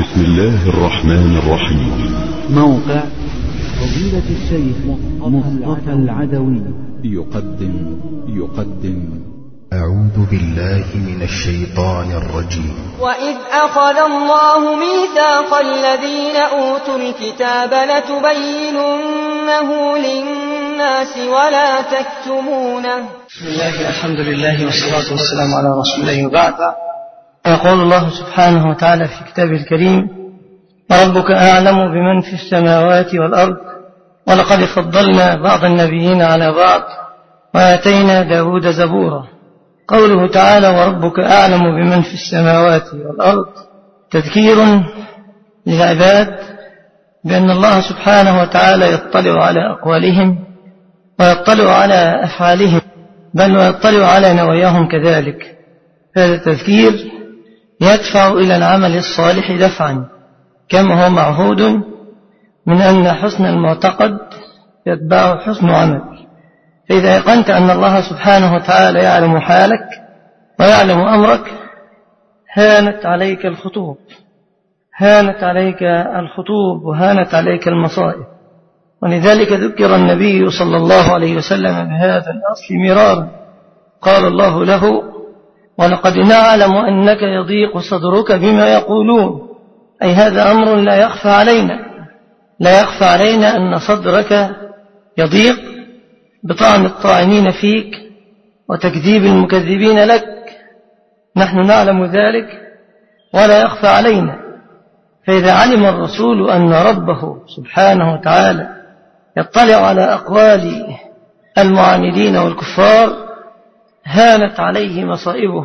بسم الله الرحمن الرحيم. موقع فضيلة الشيخ مصطفى العدوي يقدم أعوذ بالله من الشيطان الرجيم. وإذ أخذ الله ميثاق الذين أوتوا الكتاب لتبيننه للناس ولا تكتمونه. بسم الله الحمد لله والصلاة والسلام على رسول الله وبعد. يقول الله سبحانه وتعالى في كتابه الكريم: وربك أعلم بمن في السماوات والأرض ولقد فضلنا بعض النبيين على بعض وآتينا داود زبورا. قوله تعالى وربك أعلم بمن في السماوات والأرض تذكير للعباد بأن الله سبحانه وتعالى يطلع على أقوالهم ويطلع على أفعالهم، بل ويطلع على نواياهم كذلك. هذا التذكير يدفع إلى العمل الصالح دفعا، كما هو معهود من أن حسن المعتقد يتبعه حسن عمل. فإذا أيقنت أن الله سبحانه وتعالى يعلم حالك ويعلم أمرك هانت عليك الخطوب وهانت عليك المصائب. ولذلك ذكر النبي صلى الله عليه وسلم بهذا الأصل مرارا. قال الله له: ولقد نعلم أنك يضيق صدرك بما يقولون، أي هذا أمر لا يخفى علينا أن صدرك يضيق بطعن الطاعنين فيك وتكذيب المكذبين لك. نحن نعلم ذلك ولا يخفى علينا. فإذا علم الرسول أن ربه سبحانه وتعالى يطلع على أقوال المعاندين والكفار هانت عليه مصائبه.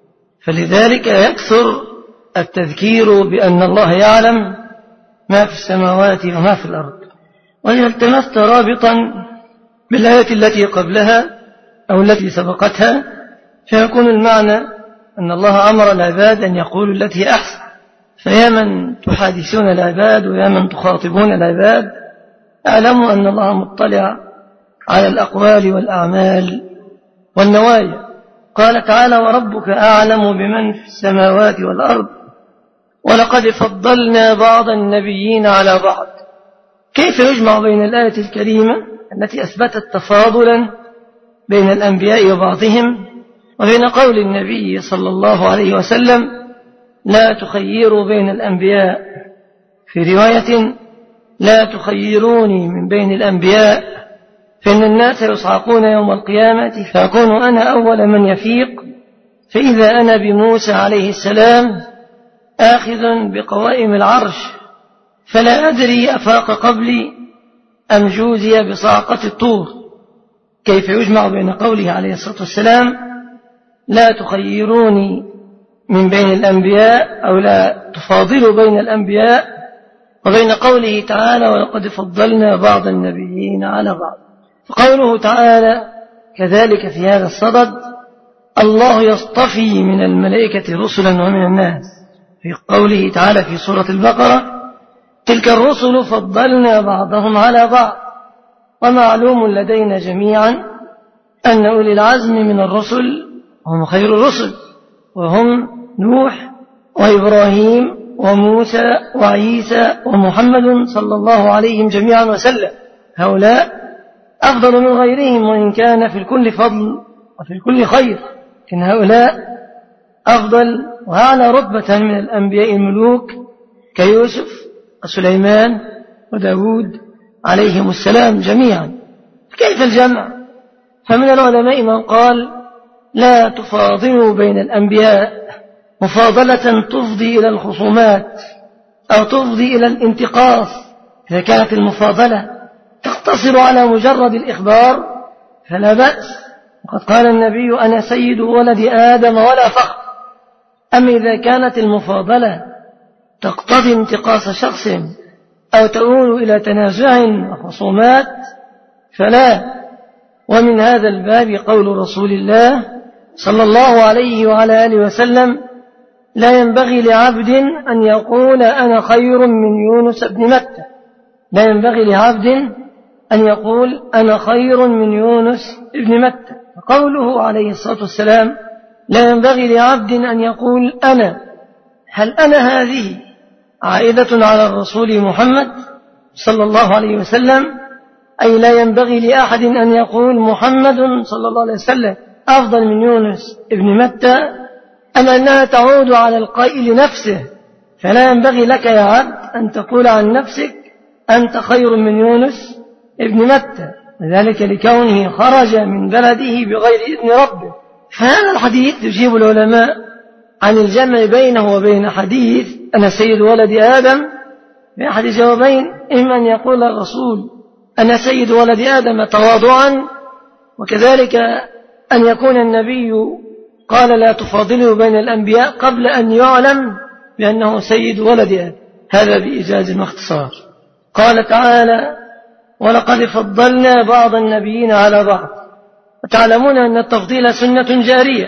فلذلك يكثر التذكير بأن الله يعلم ما في السماوات وما في الأرض. وإذا التمست رابطا بالآية التي قبلها أو التي سبقتها فيكون المعنى أن الله أمر العباد أن يقولوا التي أحسن. فيا من تحادثون العباد ويا من تخاطبون العباد اعلموا أن الله مطلع على الأقوال والأعمال والنوايا. قال تعالى: وربك أعلم بمن في السماوات والأرض ولقد فضلنا بعض النبيين على بعض. كيف يجمع بين الآية الكريمة التي أثبتت تفاضلا بين الأنبياء وبعضهم وبين قول النبي صلى الله عليه وسلم: لا تخيروا بين الأنبياء، في رواية: لا تخيروني من بين الأنبياء فإن الناس يصعقون يوم القيامة فأكون أنا أول من يفيق، فإذا أنا بموسى عليه السلام آخذ بقوائم العرش فلا أدري أفاق قبلي أم جوزي بصعقة الطور. كيف يجمع بين قوله عليه الصلاة والسلام لا تخيروني من بين الأنبياء أو لا تفاضلوا بين الأنبياء وبين قوله تعالى ولقد فضلنا بعض النبيين على بعض؟ فقوله تعالى كذلك في هذا الصدد: الله يصطفي من الملائكة رسلا ومن الناس. في قوله تعالى في سورة البقرة: تلك الرسل فضلنا بعضهم على بعض. ومعلوم لدينا جميعا أن أولي العزم من الرسل هم خير الرسل، وهم نوح وإبراهيم وموسى وعيسى ومحمد صلى الله عليهم جميعا وسلم. هؤلاء أفضل من غيرهم وإن كان في الكل فضل وفي الكل خير، لكن هؤلاء أفضل وأعلى رتبة من الأنبياء الملوك كيوسف وسليمان وداود عليهم السلام جميعا. كيف الجمع؟ فمن العلماء من قال لا تفاضلوا بين الأنبياء مفاضلة تفضي إلى الخصومات أو تفضي إلى الانتقاص. إذا كانت المفاضلة تقتصر على مجرد الإخبار فلا بأس، وقد قال النبي: أنا سيد ولد آدم ولا فخر. أما إذا كانت المفاضلة تقتضي انتقاص شخص أو تؤول إلى تنازع وخصومات فلا. ومن هذا الباب قول رسول الله صلى الله عليه وعلى آله وسلم: لا ينبغي لعبد أن يقول أنا خير من يونس بن متى. لا ينبغي لعبد أن يقول أنا خير من يونس بن متى. قوله عليه الصلاة والسلام لا ينبغي لعبد أن يقول أنا، هل أنا هذه عائدة على الرسول محمد صلى الله عليه وسلم، أي لا ينبغي لأحد أن يقول محمد صلى الله عليه وسلم أفضل من يونس ابن متى، أم أنها تعود على القائل نفسه، فلا ينبغي لك يا عبد أن تقول عن نفسك أنت خير من يونس ابن متى، ذلك لكونه خرج من بلده بغير إذن ربه. فهذا الحديث يجيب العلماء عن الجمع بينه وبين حديث أنا سيد ولد آدم بأحد جوابين: إما أن يقول الرسول أنا سيد ولد آدم تواضعا، وكذلك أن يكون النبي قال لا تفاضله بين الأنبياء قبل أن يعلم بأنه سيد ولد آدم. هذا بإيجاز واختصار. قال تعالى: ولقد فضلنا بعض النبيين على بعض. وتعلمون أن التفضيل سنة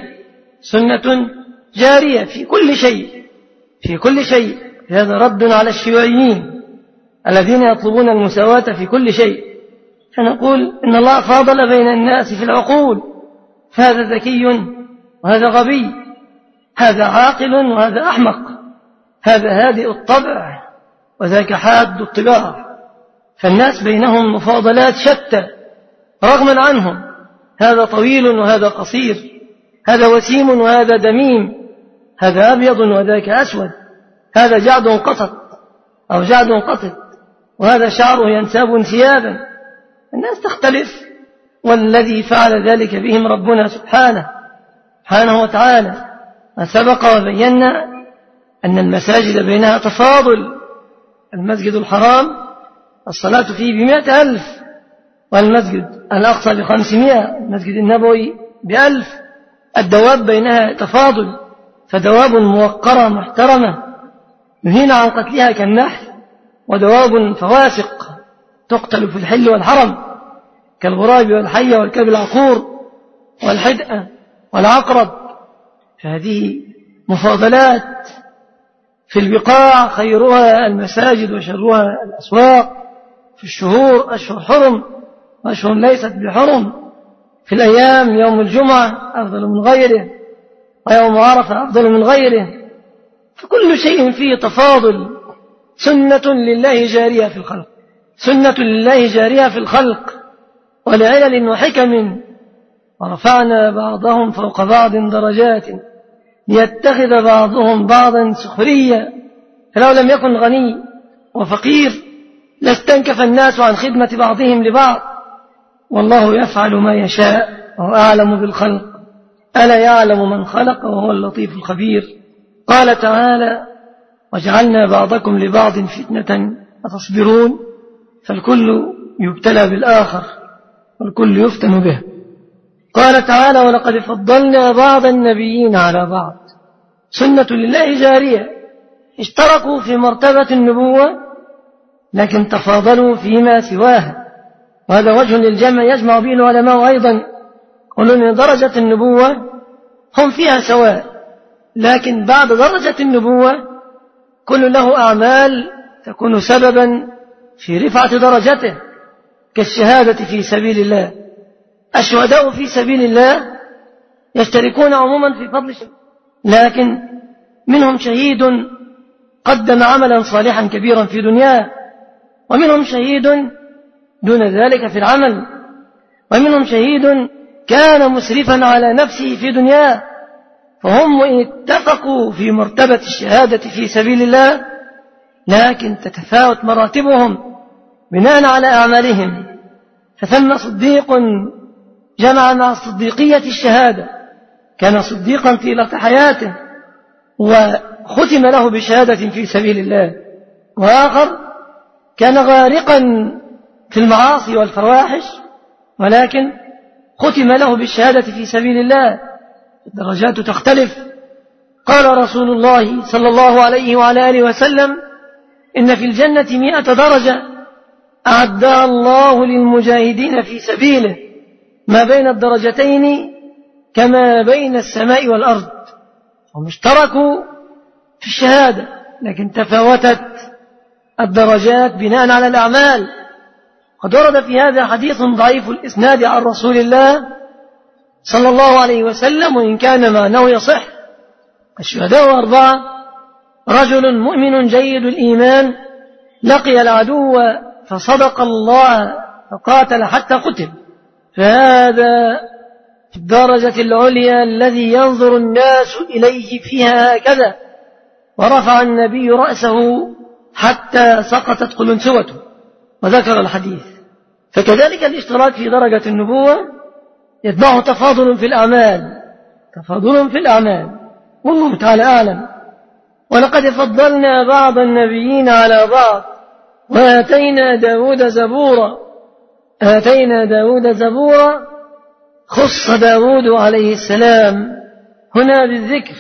جارية في كل شيء. هذا رد على الشيوعيين الذين يطلبون المساواة في كل شيء. فنقول إن الله فاضل بين الناس في العقول، فهذا ذكي وهذا غبي، هذا عاقل وهذا أحمق، هذا هادئ الطبع وذاك حاد الطباع، فالناس بينهم مفاضلات شتى رغما عنهم، هذا طويل وهذا قصير، هذا وسيم وهذا دميم، هذا أبيض وذاك أسود، هذا جعد قطط وهذا شعره ينساب انسيابا. الناس تختلف، والذي فعل ذلك بهم ربنا سبحانه وتعالى. ما سبق وبينا أن المساجد بينها تفاضل، المسجد الحرام الصلاة فيه 100,000، والمسجد الأقصى 500، المسجد النبوي 1000. الدواب بينها تفاضل، فدواب موقرة محترمة يهين عن قتلها كالنحل، ودواب فواسق تقتل في الحل والحرم كالغراب والحية والكلب العقور والحدأة والعقرب. فهذه مفاضلات في البقاع، خيرها المساجد وشرها الأسواق. في الشهور أشهر حرم وأشهر ليست بحرم. في الأيام يوم الجمعة أفضل من غيره، ويوم عرفة أفضل من غيره. فكل شيء فيه تفاضل، سنة لله جارية في الخلق ولعلل وحكم. ورفعنا بعضهم فوق بعض درجات ليتخذ بعضهم بعضا سخريا، فلو لم يكن غني وفقير لاستنكف الناس عن خدمة بعضهم لبعض، والله يفعل ما يشاء وهو أعلم بالخلق، ألا يعلم من خلق وهو اللطيف الخبير. قال تعالى: وجعلنا بعضكم لبعض فتنة أتصبرون. فالكل يبتلى بالآخر والكل يفتن به. قال تعالى: ولقد فضلنا بعض النبيين على بعض. سنة لله جارية، اشتركوا في مرتبة النبوة لكن تفاضلوا فيما سواها، وهذا وجه للجمع يجمع به العلماء أيضا. قالوا أن درجة النبوة هم فيها سواء، لكن بعد درجة النبوة كل له أعمال تكون سببا في رفعة درجته، كالشهادة في سبيل الله. الشهداء في سبيل الله يشتركون عموما في فضل شهادة، لكن منهم شهيد قدم عملا صالحا كبيرا في دنياه، ومنهم شهيد دون ذلك في العمل، ومنهم شهيد كان مسرفا على نفسه في دنياه. فهم اتفقوا في مرتبة الشهادة في سبيل الله، لكن تتفاوت مراتبهم بناء على أعمالهم. فثم صديق جمع مع صديقية الشهادة، كان صديقا طيلة حياته وختم له بشهادة في سبيل الله، وآخر كان غارقا في المعاصي والفواحش ولكن ختم له بالشهادة في سبيل الله. الدرجات تختلف. قال رسول الله صلى الله عليه وعلى آله وسلم: إن في الجنة 100 درجة أعدها الله للمجاهدين في سبيله، ما بين الدرجتين كما بين السماء والأرض. هم اشتركوا في الشهادة لكن تفاوتت الدرجات بناء على الأعمال. قد ورد في هذا حديث ضعيف الإسناد عن رسول الله صلى الله عليه وسلم، وإن كان معناه يصح. الشهداء 4 رجل مؤمن جيد الإيمان لقي العدو فصدق الله فقاتل حتى قتل، فهذا في الدرجة العليا الذي ينظر الناس إليه فيها هكذا. ورفع النبي رأسه حتى سقطت قلنسوته وذكر الحديث. فكذلك الاشتراك في درجة النبوة يتبعه تفاضل في الأعمال والله تعالى أعلم. ولقد فضلنا بعض النبيين على بعض وآتينا داود زبورا خص داود عليه السلام هنا بالذكر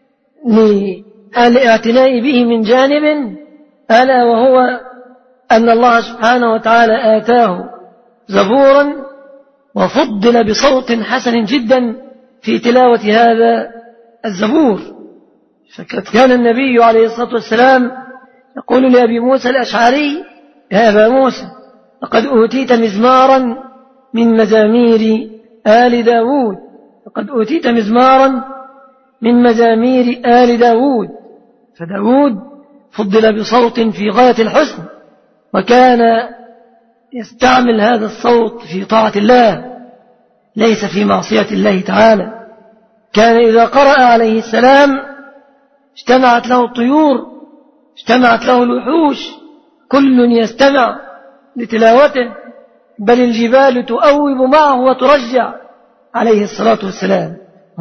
للاعتناء به من جانب، ألا وهو أن الله سبحانه وتعالى آتاه زبورا وفضل بصوت حسن جدا في تلاوة هذا الزبور. فكان النبي عليه الصلاة والسلام يقول لأبي موسى الأشعري: يا أبا موسى لقد أوتيت مزمارا من مزامير آل داود، لقد أوتيت مزمارا من مزامير آل داود. فداود فضل بصوت في غاية الحسن، وكان يستعمل هذا الصوت في طاعة الله ليس في معصية الله تعالى. كان إذا قرأ عليه السلام اجتمعت له الطيور، اجتمعت له الوحوش، كل يستمع لتلاوته، بل الجبال تؤوب معه وترجع عليه الصلاة والسلام.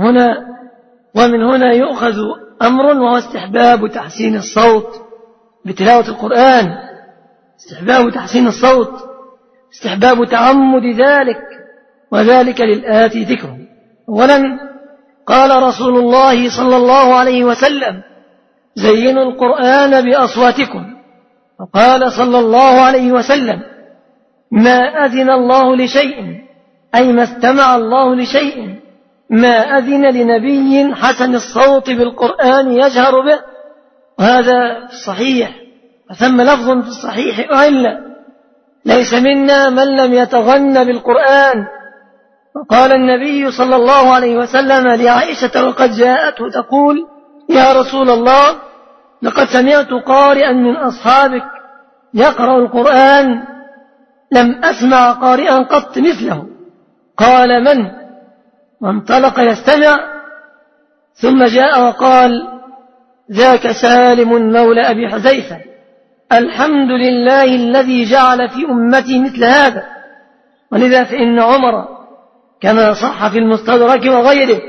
ومن هنا يؤخذ أمر، وهو استحباب تحسين الصوت بتلاوة القرآن، استحباب تحسين الصوت، استحباب تعمد ذلك، وذلك للآتي ذكره. أولا قال رسول الله صلى الله عليه وسلم: زينوا القرآن بأصواتكم. وقال صلى الله عليه وسلم: ما أذن الله لشيء، أي ما استمع الله لشيء، ما أذن لنبي حسن الصوت بالقرآن يجهر به. وهذا في الصحيح، وثم لفظ في الصحيح أعلى: ليس منا من لم يتغن بالقرآن. وقال النبي صلى الله عليه وسلم لعائشة وقد جاءته تقول: يا رسول الله لقد سمعت قارئا من أصحابك يقرأ القرآن لم أسمع قارئا قط مثله. قال: من؟ وانطلق يستمع، ثم جاء وقال: ذاك سالم مولى أبي حذيفة، الحمد لله الذي جعل في أمتي مثل هذا. ولذا فإن عمر كما صح في المستدرك وغيره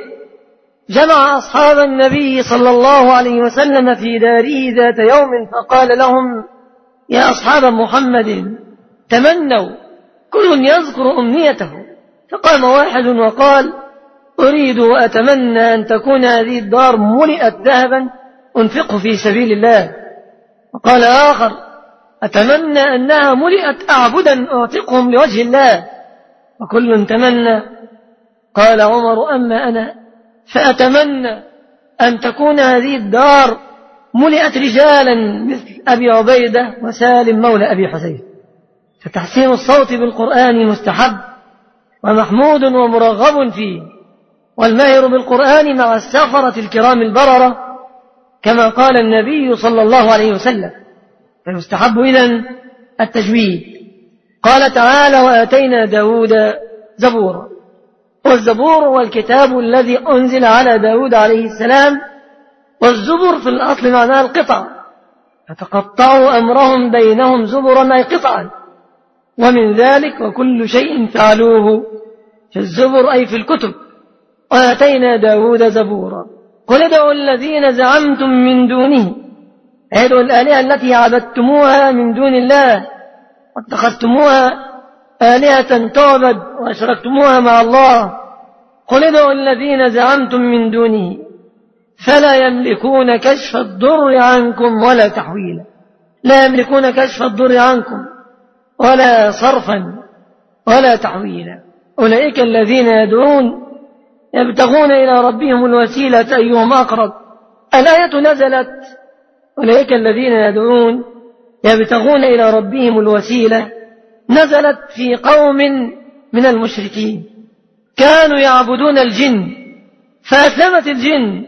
جمع أصحاب النبي صلى الله عليه وسلم في داره ذات يوم فقال لهم: يا أصحاب محمد تمنوا، كل يذكر أمنيته. فقام واحد وقال: أريد وأتمنى أن تكون هذه الدار ملئت ذهبا أنفقه في سبيل الله. وقال آخر: أتمنى أنها ملئت أعبدا أعتقهم لوجه الله. وكل تمنى. قال عمر: أما أنا فأتمنى أن تكون هذه الدار ملئت رجالا مثل أبي عبيدة وسالم مولى أبي حذيفة. فتحسين الصوت بالقرآن مستحب ومحمود ومرغب فيه، والماهر بالقرآن مع السفرة الكرام البررة كما قال النبي صلى الله عليه وسلم. فيستحب إذن التجويد. قال تعالى: وآتينا داود زبورا. والزبور هو الكتاب الذي أنزل على داود عليه السلام، والزبر في الأصل معناه القطع، فتقطعوا أمرهم بينهم زبرا أي قطعا. ومن ذلك وكل شيء فعلوه في الزبر أي في الكتب. وآتينا داود زبورا. قل ادعوا الذين زعمتم من دونه، ادعوا الآلهة التي عبدتموها من دون الله واتخذتموها آلهة تعبد وأشركتموها مع الله. قل ادعوا الذين زعمتم من دونه فلا يملكون كشف الضر عنكم ولا تحويلا. لا يملكون كشف الضر عنكم ولا صرفا ولا تحويلا. أولئك الذين يدعون يبتغون إلى ربهم الوسيلة أيهم أقرب. الآية نزلت: أولئك الذين يدعون يبتغون إلى ربهم الوسيلة، نزلت في قوم من المشركين كانوا يعبدون الجن، فأسلمت الجن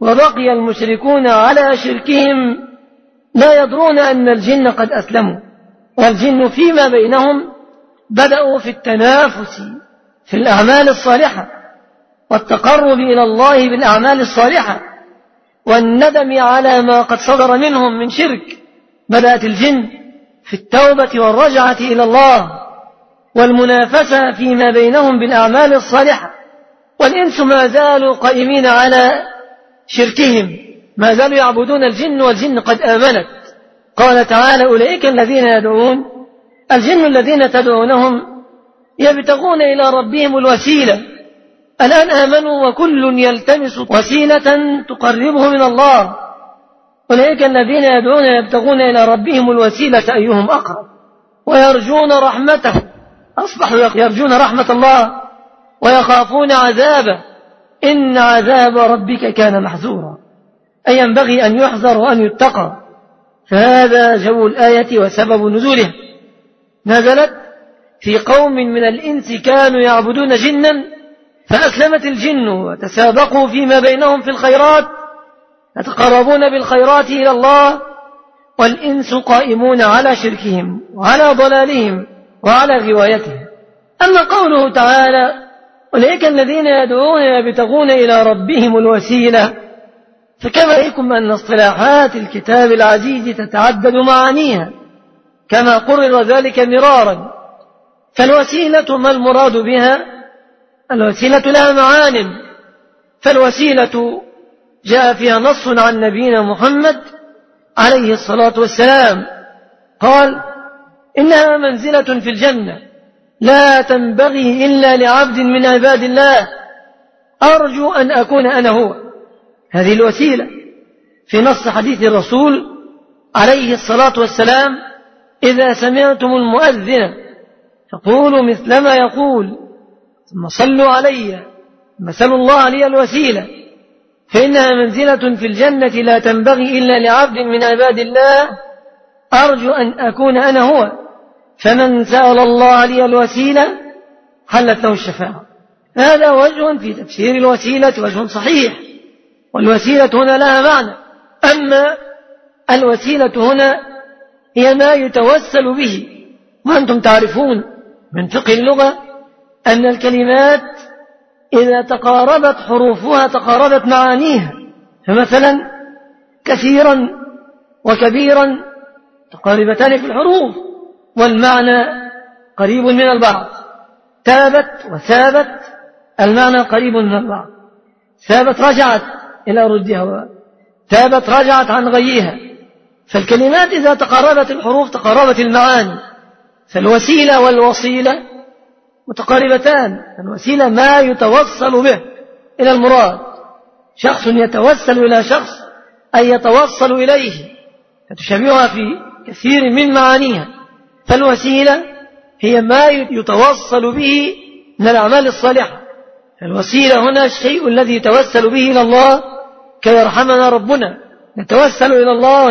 وبقي المشركون على شركهم لا يدرون أن الجن قد أسلموا، والجن فيما بينهم بدأوا في التنافس في الأعمال الصالحة والتقرب إلى الله بالأعمال الصالحة والندم على ما قد صدر منهم من شرك. بدأت الجن في التوبة والرجعة إلى الله والمنافسة فيما بينهم بالأعمال الصالحة، والإنس ما زالوا قائمين على شركهم، ما زالوا يعبدون الجن والجن قد آمنت. قال تعالى: أولئك الذين يدعون الجن الذين تدعونهم يبتغون إلى ربهم الوسيلة. الآن آمنوا وكل يلتمس وسيلة تقربه من الله. أولئك الذين يدعون يبتغون إلى ربهم الوسيلة أيهم أقرب ويرجون رحمته، أصبحوا يرجون رحمة الله ويخافون عذابه، إن عذاب ربك كان محذورا، أي ينبغي أن يحذر وأن يتقى. فهذا جو الآية وسبب نزولها. نزلت في قوم من الإنس كانوا يعبدون جنا فأسلمت الجن وتسابقوا فيما بينهم في الخيرات، يتقربون بالخيرات إلى الله، والإنس قائمون على شركهم وعلى ضلالهم وعلى غوايتهم. أما قوله تعالى: أولئك الذين يدعون يبتغون إلى ربهم الوسيلة، فكما يكم أن اصطلاحات الكتاب العزيز تتعدد معانيها كما قرر ذلك مرارا. فالوسيلة ما المراد بها؟ الوسيلة لها معان. فالوسيلة جاء فيها نص عن نبينا محمد عليه الصلاة والسلام، قال: إنها منزلة في الجنة لا تنبغي إلا لعبد من عباد الله أرجو أن أكون أنا هو. هذه الوسيلة في نص حديث الرسول عليه الصلاة والسلام: إذا سمعتم المؤذن فقولوا مثل ما يقول ثم صلوا علي مثل الله لي الوسيلة فإنها منزلة في الجنة لا تنبغي إلا لعبد من عباد الله أرجو أن أكون أنا هو، فمن سأل الله لي الوسيلة حلت له الشفاعة. هذا وجه في تفسير الوسيلة، وجه صحيح، والوسيلة هنا لها معنى. أما الوسيلة هنا هي ما يتوسل به، وأنتم تعرفون من فقه اللغة أن الكلمات إذا تقاربت حروفها تقاربت معانيها. فمثلا كثيرا وكبيرا تقاربتان في الحروف والمعنى قريب من البعض. تابت وثابت المعنى قريب من البعض. ثابت رجعت إلى ردها، تابت رجعت عن غيها. فالكلمات إذا تقاربت الحروف تقاربت المعاني. فالوسيلة والوصيلة متقاربتان. الوسيلة ما يتوصل به إلى المراد، شخص يتوسل إلى شخص أي يتوصل إليه، فتشبهها في كثير من معانيها. فالوسيلة هي ما يتوصل به من الأعمال الصالحة. الوسيلة هنا الشيء الذي يتوسل به إلى الله كي يرحمنا ربنا. نتوسل إلى الله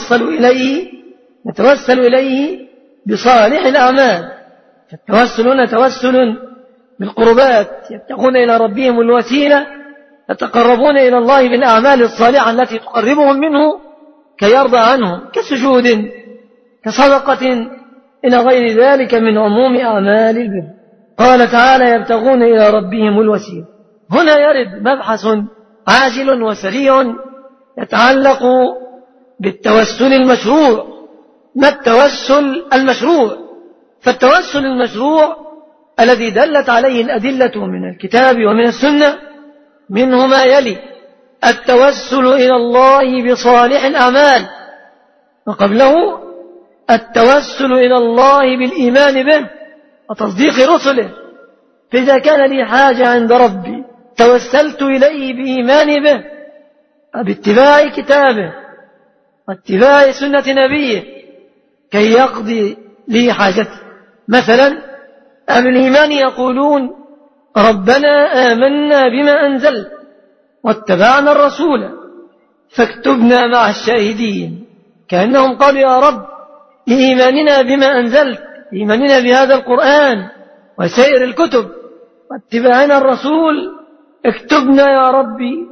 ونتوسل إليه بصالح الأعمال. فالتوسل هنا توسل بالقربات، يبتغون إلى ربهم الوسيلة، يتقربون إلى الله بالأعمال الصالحة التي تقربهم منه كي يرضى عنهم، كسجود كصدقة إلى غير ذلك من عموم أعمال البر. قال تعالى: يبتغون إلى ربهم الوسيلة. هنا يرد مبحث عاجل وسريع يتعلق بالتوسل المشروع. ما التوسل المشروع؟ فالتوسل المشروع الذي دلت عليه الأدلة من الكتاب ومن السنة منه ما يلي: التوسل إلى الله بصالح الأعمال، وقبله التوسل إلى الله بالإيمان به وتصديق رسله. فإذا كان لي حاجة عند ربي توسلت إليه بإيماني به وباتباع كتابه واتباع سنة نبيه كي يقضي لي حاجتي. مثلا أهل الإيمان يقولون: ربنا آمنا بما أنزلت واتبعنا الرسول فاكتبنا مع الشاهدين. كأنهم قالوا: يا رب، لإيماننا بما أنزلت، إيماننا بهذا القرآن وسائر الكتب واتباعنا الرسول، اكتبنا يا ربي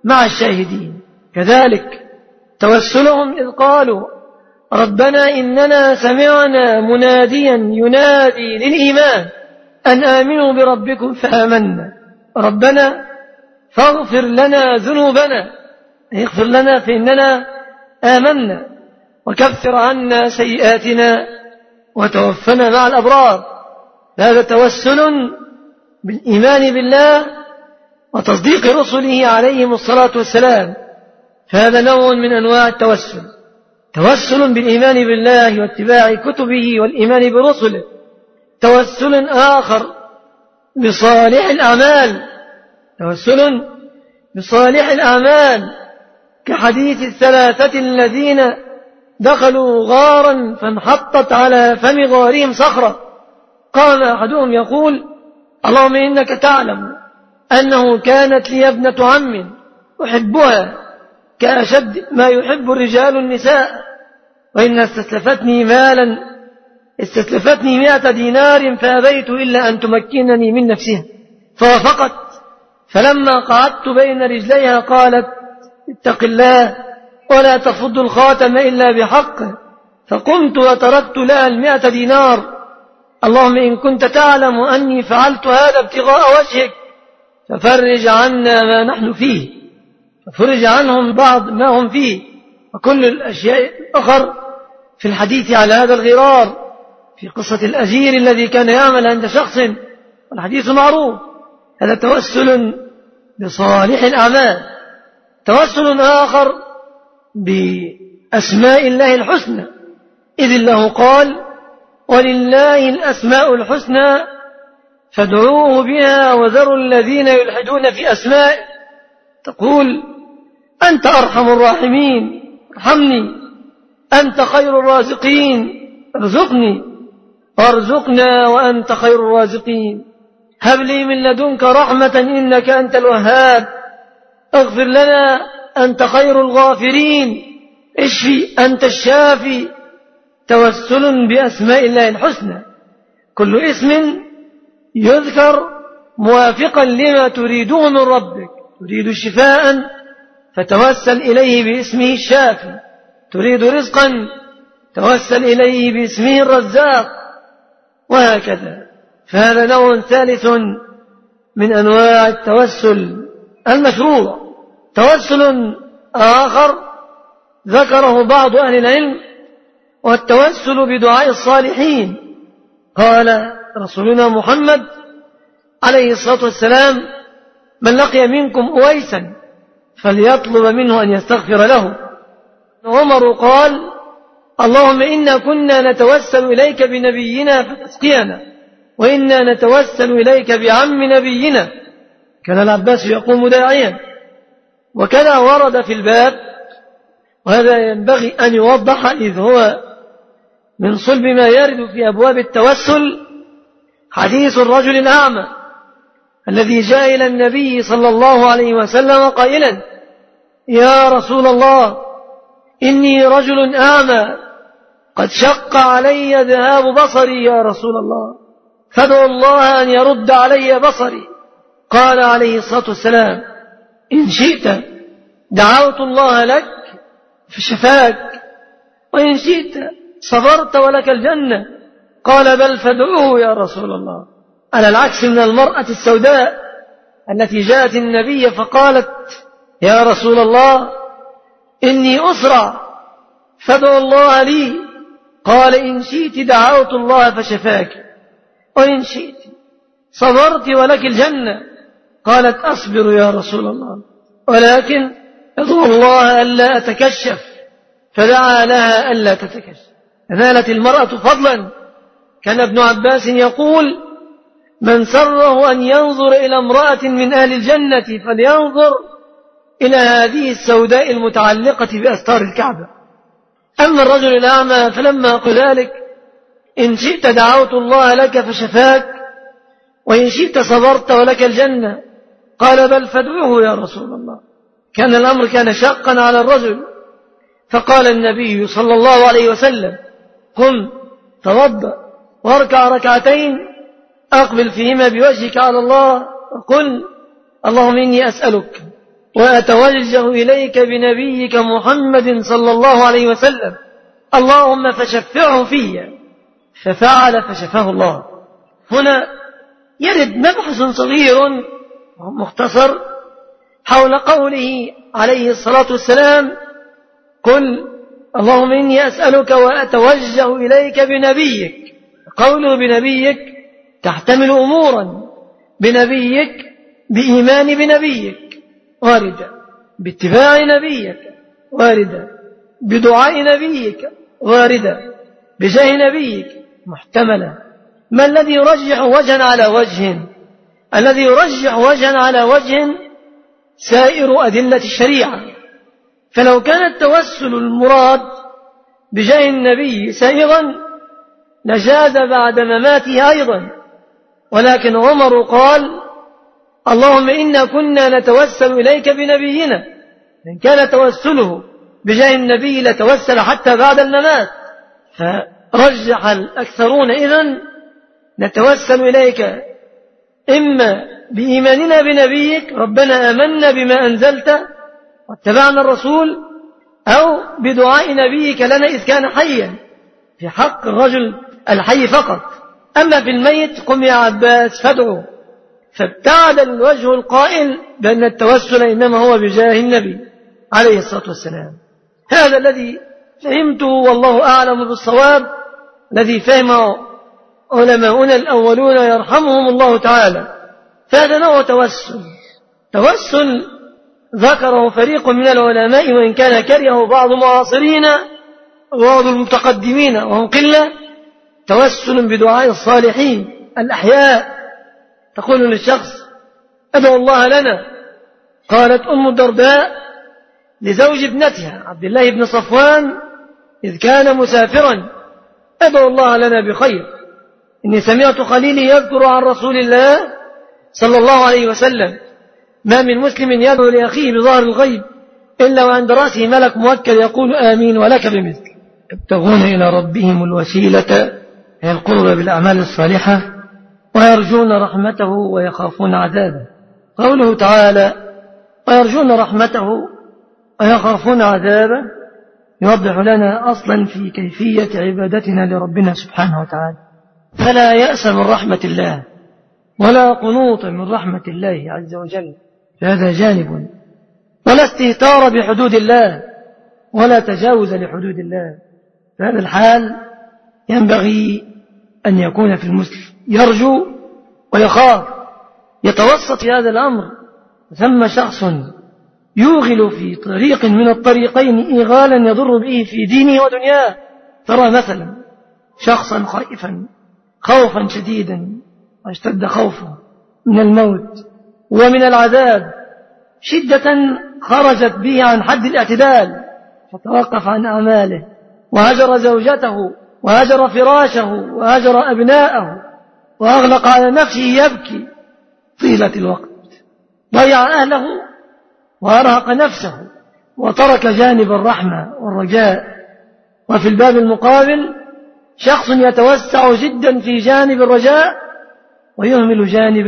مع الشاهدين. كذلك توسلهم إذ قالوا ربنا إننا سمعنا مناديا ينادي للإيمان أن آمنوا بربكم فآمنا ربنا فاغفر لنا ذنوبنا، اغفر لنا فإننا آمنا، وكفر عنا سيئاتنا وتوفنا مع الأبرار. هذا توسل بالإيمان بالله وتصديق رسله عليهم الصلاة والسلام، فهذا نوع من أنواع التوسل. توسل بالإيمان بالله واتباع كتبه والإيمان برسله. توسل آخر بصالح الأعمال، توسل بصالح الأعمال كحديث الثلاثة الذين دخلوا غارا فانحطت على فم غارهم صخرة، قام أحدهم يقول اللهم إنك تعلم أنه كانت لي ابنة عم أحبها كأشد ما يحب الرجال النساء، وإن استسلفتني مالا استسلفتني 100 دينار فأبيت إلا أن تمكنني من نفسها، فوافقت. فلما قعدت بين رجليها قالت اتق الله ولا تفض الخاتم إلا بحقه، فقمت وتركت لها 100 دينار. اللهم إن كنت تعلم أني فعلت هذا ابتغاء وجهك ففرج عنا ما نحن فيه، ففرج عنهم بعض ما هم فيه. وكل الأشياء الأخر في الحديث على هذا الغرار في قصة الأجير الذي كان يعمل عند شخص، والحديث معروف. هذا توسل بصالح الأعمال. توسل آخر بأسماء الله الحسنى، إذ الله قال ولله الأسماء الحسنى فادعوه بها وذروا الذين يلحدون في أسمائه. تقول أنت أرحم الراحمين ارحمني، أنت خير الرازقين ارزقني، وارزقنا وأنت خير الرازقين، هب لي من لدنك رحمة إنك أنت الوهاب، اغفر لنا أنت خير الغافرين، اشفي أنت الشافي. توسل بأسماء الله الحسنى، كل اسم يذكر موافقا لما تريده من ربك. تريد شفاء فتوسل إليه باسمه الشافي، تريد رزقا توسل إليه باسمه الرزاق، وهكذا. فهذا نوع ثالث من أنواع التوسل المشروع. توسل آخر ذكره بعض أهل العلم، والتوسل بدعاء الصالحين. قال رسولنا محمد عليه الصلاة والسلام من لقي منكم أويسا فليطلب منه أن يستغفر له. عمر قال اللهم إنا كنا نتوسل إليك بنبينا فتسقينا، وإنا نتوسل إليك بعم نبينا. كان العباس يقوم داعيا. وكذا ورد في الباب، وهذا ينبغي أن يوضح إذ هو من صلب ما يرد في أبواب التوسل، حديث الرجل الأعمى الذي جاء إلى النبي صلى الله عليه وسلم قائلا يا رسول الله إني رجل أعمى قد شق علي ذهاب بصري يا رسول الله، فادعو الله أن يرد علي بصري. قال عليه الصلاة والسلام إن شئت دعوت الله لك فشفاك، وإن شئت صبرت ولك الجنة. قال بل فادعوه يا رسول الله، على العكس من المرأة السوداء التي جاءت النبي فقالت يا رسول الله إني أسرع فادعو الله لي. قال إن شئت دعوت الله فشفاك، وإن شئت صبرت ولك الجنة. قالت أصبر يا رسول الله، ولكن ادعو الله ألا أتكشف. فدعا لها ألا تتكشف. نالت المرأة فضلا. كان ابن عباس يقول من سره أن ينظر إلى امرأة من أهل الجنة فلينظر إلى هذه السوداء المتعلقة بأستار الكعبة. أما الرجل الأعمى فلما قال ذلك إن شئت دعوت الله لك فشفاك، وإن شئت صبرت ولك الجنة. قال بل فادعوه يا رسول الله. كان الأمر كان شاقا على الرجل، فقال النبي صلى الله عليه وسلم قم توضأ واركع ركعتين أقبل فيهما بوجهك على الله وقل اللهم إني أسألك وأتوجه إليك بنبيك محمد صلى الله عليه وسلم، اللهم فشفعه في، ففعل فشفاه الله. هنا يرد مبحث صغير مختصر حول قوله عليه الصلاة والسلام: قل اللهم إني أسألك وأتوجه إليك بنبيك. قوله بنبيك تحتمل أمورا: بنبيك، بإيمان بنبيك واردة، باتباع نبيك واردة، بدعاء نبيك واردة، بجاه نبيك محتملة. ما الذي يرجح وجها على وجه؟ الذي يرجح وجها على وجه سائر أدلة الشريعة. فلو كان التوسل المراد بجاه النبي سائغا لجاز بعد مماته أيضا، ولكن عمر قال: اللهم إنا كنا نتوسل إليك بنبينا. إن كان توسله بجاه النبي لتوسل حتى بعد الممات، فرجح الأكثرون إذن نتوسل إليك إما بإيماننا بنبيك، ربنا آمنا بما أنزلت واتبعنا الرسول، أو بدعاء نبيك لنا إذ كان حيا، في حق الرجل الحي فقط. أما في الميت قم يا عباس فادعو. فابتعد الوجه القائل بأن التوسل إنما هو بجاه النبي عليه الصلاة والسلام. هذا الذي فهمته والله أعلم بالصواب، الذي فهمه علماؤنا الأولون يرحمهم الله تعالى. فهذا نوع توسل ذكره فريق من العلماء، وإن كان كرهه بعض معاصرين وبعض المتقدمين وهم قلة: توسل بدعاء الصالحين الأحياء. تقول للشخص: أدعو الله لنا. قالت أم الدرداء لزوج ابنتها عبد الله بن صفوان إذ كان مسافرا: أدعو الله لنا بخير، إني سمعت خليلي يذكر عن رسول الله صلى الله عليه وسلم: ما من مسلم يدعو لأخيه بظهر الغيب إلا وعند رأسه ملك موكل يقول آمين ولك بمثل. يبتغون إلى ربهم الوسيلة، هي القرب بالأعمال الصالحة، ويرجون رحمته ويخافون عذابه. قوله تعالى: ويرجون رحمته ويخافون عذابه، يوضح لنا أصلا في كيفية عبادتنا لربنا سبحانه وتعالى. فلا يأس من رحمة الله ولا قنوط من رحمة الله عز وجل، فهذا جانب، ولا استهتار بحدود الله ولا تجاوز لحدود الله. فهذا الحال ينبغي أن يكون في المسلم، يرجو ويخاف، يتوسط في هذا الأمر. ثم شخص يوغل في طريق من الطريقين إيغالا يضر به في دينه ودنياه. ترى مثلا شخصا خائفا خوفا شديدا، واشتد خوفه من الموت ومن العذاب شدة خرجت به عن حد الاعتدال، فتوقف عن أعماله وهجر زوجته وهجر فراشه وهجر أبناءه وأغلق على نفسه يبكي طيلة الوقت، ضيع أهله وأرهق نفسه وترك جانب الرحمة والرجاء. وفي الباب المقابل شخص يتوسع جدا في جانب الرجاء ويهمل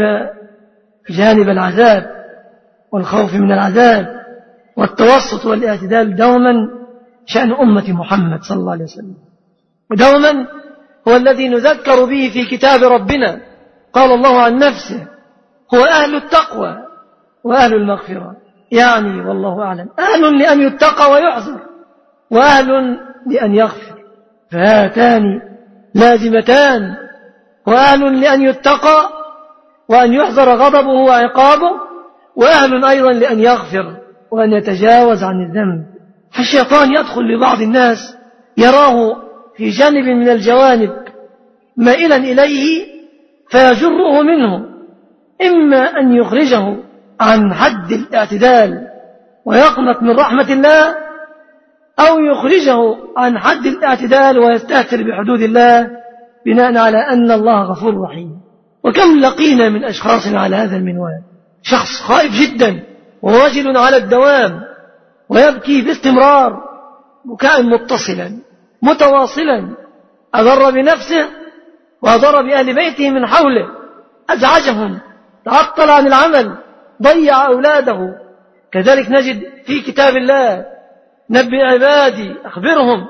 جانب العذاب والخوف من العذاب. والتوسط والاعتدال دوما شأن أمة محمد صلى الله عليه وسلم، ودوما هو الذي نذكر به في كتاب ربنا. قال الله عن نفسه: هو أهل التقوى وأهل المغفرة، يعني والله أعلم أهل لأن يتقى ويحذر، وأهل لأن يغفر، فهاتان لازمتان: وأهل لأن يتقى وأن يحذر غضبه وعقابه، وأهل أيضا لأن يغفر وأن يتجاوز عن الذنب. فالشيطان يدخل لبعض الناس يراه في جانب من الجوانب مائلا إليه فيجره منه، إما أن يخرجه عن حد الاعتدال ويقنط من رحمة الله، أو يخرجه عن حد الاعتدال ويستهتر بحدود الله بناء على أن الله غفور رحيم. وكم لقينا من أشخاص على هذا المنوال: شخص خائف جدا وواجل على الدوام ويبكي باستمرار بكاء متصلا متواصلا، أضر بنفسه وأضر بأهل بيته من حوله، أزعجهم، تعطل عن العمل، ضيع أولاده، كذلك نجد في كتاب الله: نبئ عبادي أخبرهم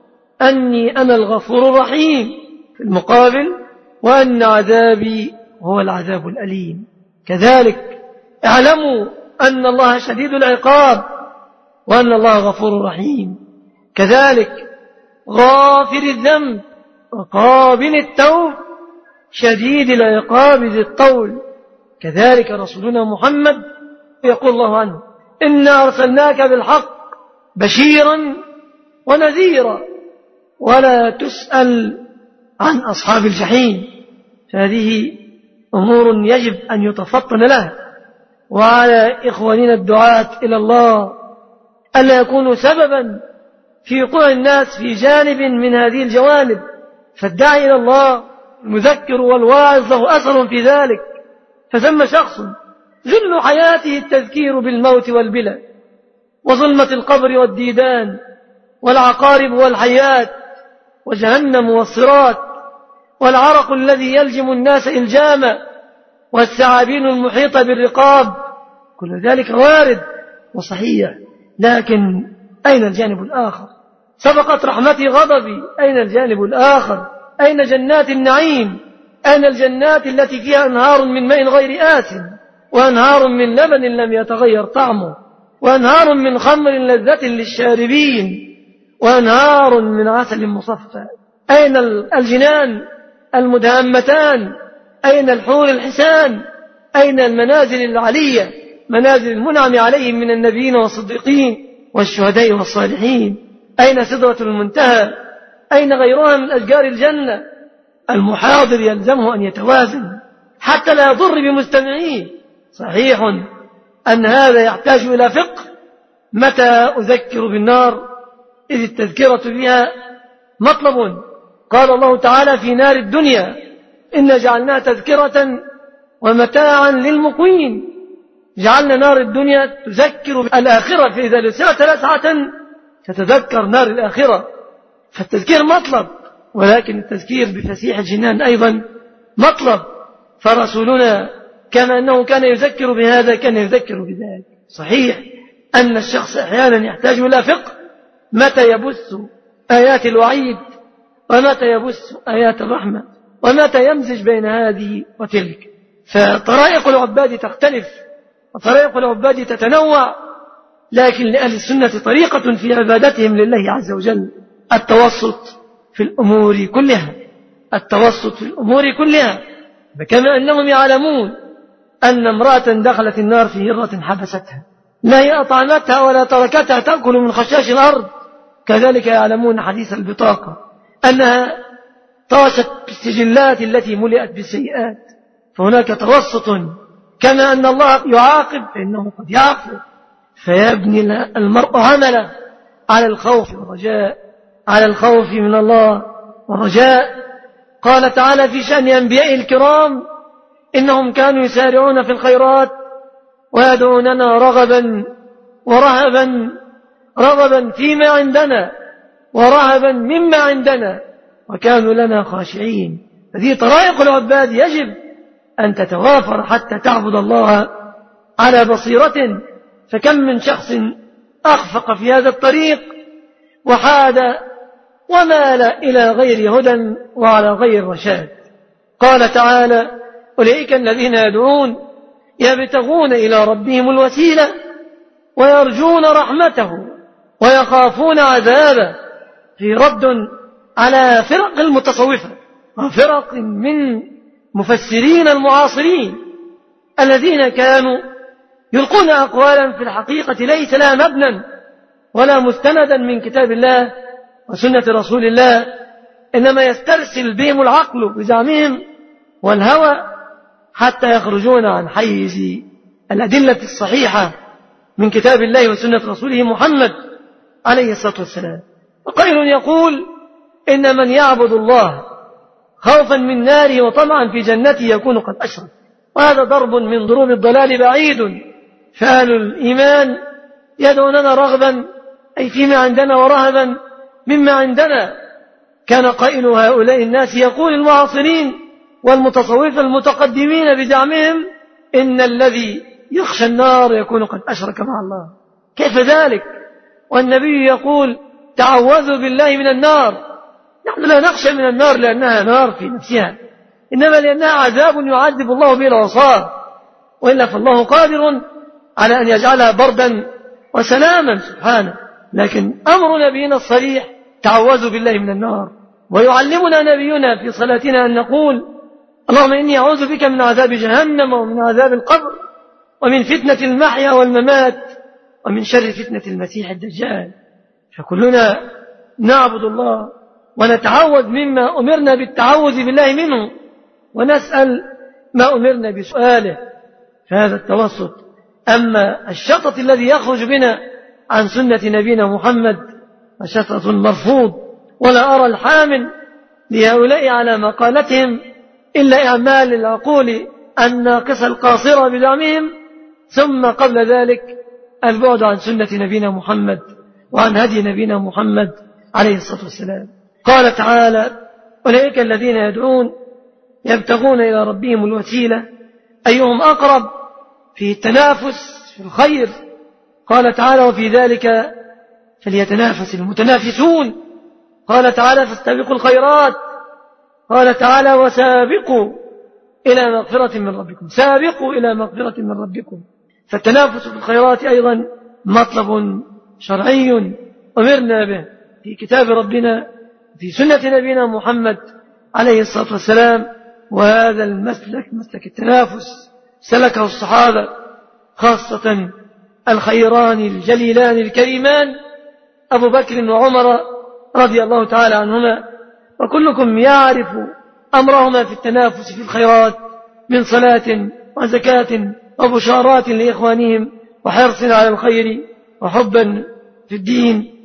أني أنا الغفور الرحيم، في المقابل وأن عذابي هو العذاب الأليم. كذلك اعلموا أن الله شديد العقاب وأن الله غفور رحيم. كذلك غافر الذنب وقابل التوب شديد العقاب ذي الطول. كذلك رسولنا محمد يقول الله عنه: إنا أرسلناك بالحق بشيرا ونذيرا ولا تسأل عن أصحاب الجحيم. فهذه أمور يجب أن يتفطن لها، وعلى إخواننا الدعاة إلى الله ألا يكونوا سببا في وقوع الناس في جانب من هذه الجوانب. فالداعي إلى الله المذكر والواعظ له أثر في ذلك. فثم شخص جل حياته التذكير بالموت والبلى وظلمة القبر والديدان والعقارب والحيات وجهنم والصراط والعرق الذي يلجم الناس إلجاما والثعابين المحيطة بالرقاب. كل ذلك وارد وصحيح، لكن أين الجانب الآخر؟ سبقت رحمتي غضبي، أين الجانب الآخر؟ أين جنات النعيم؟ أين الجنات التي فيها أنهار من ماء غير آسن وأنهار من لبن لم يتغير طعمه وأنهار من خمر لذة للشاربين وأنهار من عسل مصفى؟ أين الجنان المدهمتان؟ أين الحور الحسان؟ أين المنازل العلية، منازل المنعم عليهم من النبيين والصديقين والشهداء والصالحين؟ أين سدرة المنتهى؟ أين غيرها من أشجار الجنة؟ المحاضر يلزمه أن يتوازن حتى لا يضر بمستمعيه. صحيح أن هذا يحتاج إلى فقه. متى أذكر بالنار إذ التذكرة بها مطلب؟ قال الله تعالى في نار الدنيا: إن جعلناها تذكرة ومتاعا للمقوين. جعلنا نار الدنيا تذكر الآخرة، فإذا لسعت لسعة تتذكر نار الآخرة. فالتذكير مطلب، ولكن التذكير بفسيح الجنان أيضا مطلب. فرسولنا كما أنه كان يذكر بهذا كان يذكر بذلك. صحيح أن الشخص أحيانا يحتاج إلى فقه، متى يبث آيات الوعيد ومتى يبث آيات الرحمة ومتى يمزج بين هذه وتلك. فطرائق العباد تختلف وطرائق العباد تتنوع، لكن لأهل السنة طريقة في عبادتهم لله عز وجل: التوسط في الأمور كلها، التوسط في الأمور كلها. فكما أنهم يعلمون أن امرأة دخلت النار في هرة حبستها، لا هي أطعمتها ولا تركتها تأكل من خشاش الأرض، كذلك يعلمون حديث البطاقة أنها طاشت بالسجلات التي ملئت بالسيئات. فهناك توسط. كما أن الله يعاقب فإنه قد يعفو، فيبني المرء عمله على الخوف والرجاء، على الخوف من الله والرجاء. قال تعالى في شأن أنبياء الكرام: إنهم كانوا يسارعون في الخيرات ويدعوننا رغبا ورهبا، رغبا فيما عندنا ورهبا مما عندنا وكانوا لنا خاشعين. هذه طرائق العباد يجب أن تتوافر حتى تعبد الله على بصيرة. فكم من شخص أخفق في هذا الطريق وحاد ومال إلى غير هدى وعلى غير رشاد. قال تعالى: أولئك الذين يدعون يبتغون إلى ربهم الوسيلة ويرجون رحمته ويخافون عذابه. في رد على فرق المتصوفة وفرق من مفسرين المعاصرين الذين كانوا يلقون أقوالا في الحقيقة ليس لها مبنى ولا مستندا من كتاب الله وسنة رسول الله، إنما يسترسل بهم العقل بزعمهم والهوى حتى يخرجون عن حيز الأدلة الصحيحة من كتاب الله وسنة رسوله محمد عليه الصلاة والسلام. وقيل يقول: إن من يعبد الله خوفا من ناره وطمعا في جنته يكون قد أشرك. وهذا ضرب من ضروب الضلال بعيد. فأهل الإيمان يدعوننا رغبا أي فيما عندنا ورهبا مما عندنا. كان قائل هؤلاء الناس يقول المعاصرين والمتصوفة المتقدمين بزعمهم: إن الذي يخشى النار يكون قد أشرك مع الله. كيف ذلك والنبي يقول تعوذوا بالله من النار؟ نحن لا نخشى من النار لأنها نار في نفسها، إنما لأنها عذاب يعذب الله به العصاة، وإلا فالله قادر على أن يجعلها بردا وسلاما سبحانه. لكن أمر نبينا الصريح تعوذوا بالله من النار. ويعلمنا نبينا في صلاتنا أن نقول اللهم إني أعوذ بك من عذاب جهنم ومن عذاب القبر ومن فتنة المحيا والممات ومن شر فتنة المسيح الدجال. فكلنا نعبد الله ونتعوذ مما أمرنا بالتعوذ بالله منه، ونسأل ما أمرنا بسؤاله، فهذا التوسط. أما الشطط الذي يخرج بنا عن سنة نبينا محمد فشطط مرفوض، ولا أرى الحامل لهؤلاء على مقالتهم إلا إعمال العقول الناقصة القاصرة بزعمهم، ثم قبل ذلك البعد عن سنة نبينا محمد وعن هدي نبينا محمد عليه الصلاة والسلام. قال تعالى أولئك الذين يدعون يبتغون إلى ربهم الوسيلة أيهم أقرب، في التنافس في الخير. قال تعالى وفي ذلك فليتنافس المتنافسون. قال تعالى فاستبقوا الخيرات. قال تعالى وسابقوا إلى مغفرة من ربكم، سابقوا إلى مغفرة من ربكم. فالتنافس في الخيرات أيضا مطلب شرعي أمرنا به في كتاب ربنا في سنة نبينا محمد عليه الصلاة والسلام. وهذا المسلك مسلك التنافس سلكه الصحابة، خاصة الخيران الجليلان الكريمان أبو بكر وعمر رضي الله تعالى عنهما، وكلكم يعرف أمرهما في التنافس في الخيرات من صلاة وزكاة وبشارات لإخوانهم وحرص على الخير وحبا في الدين.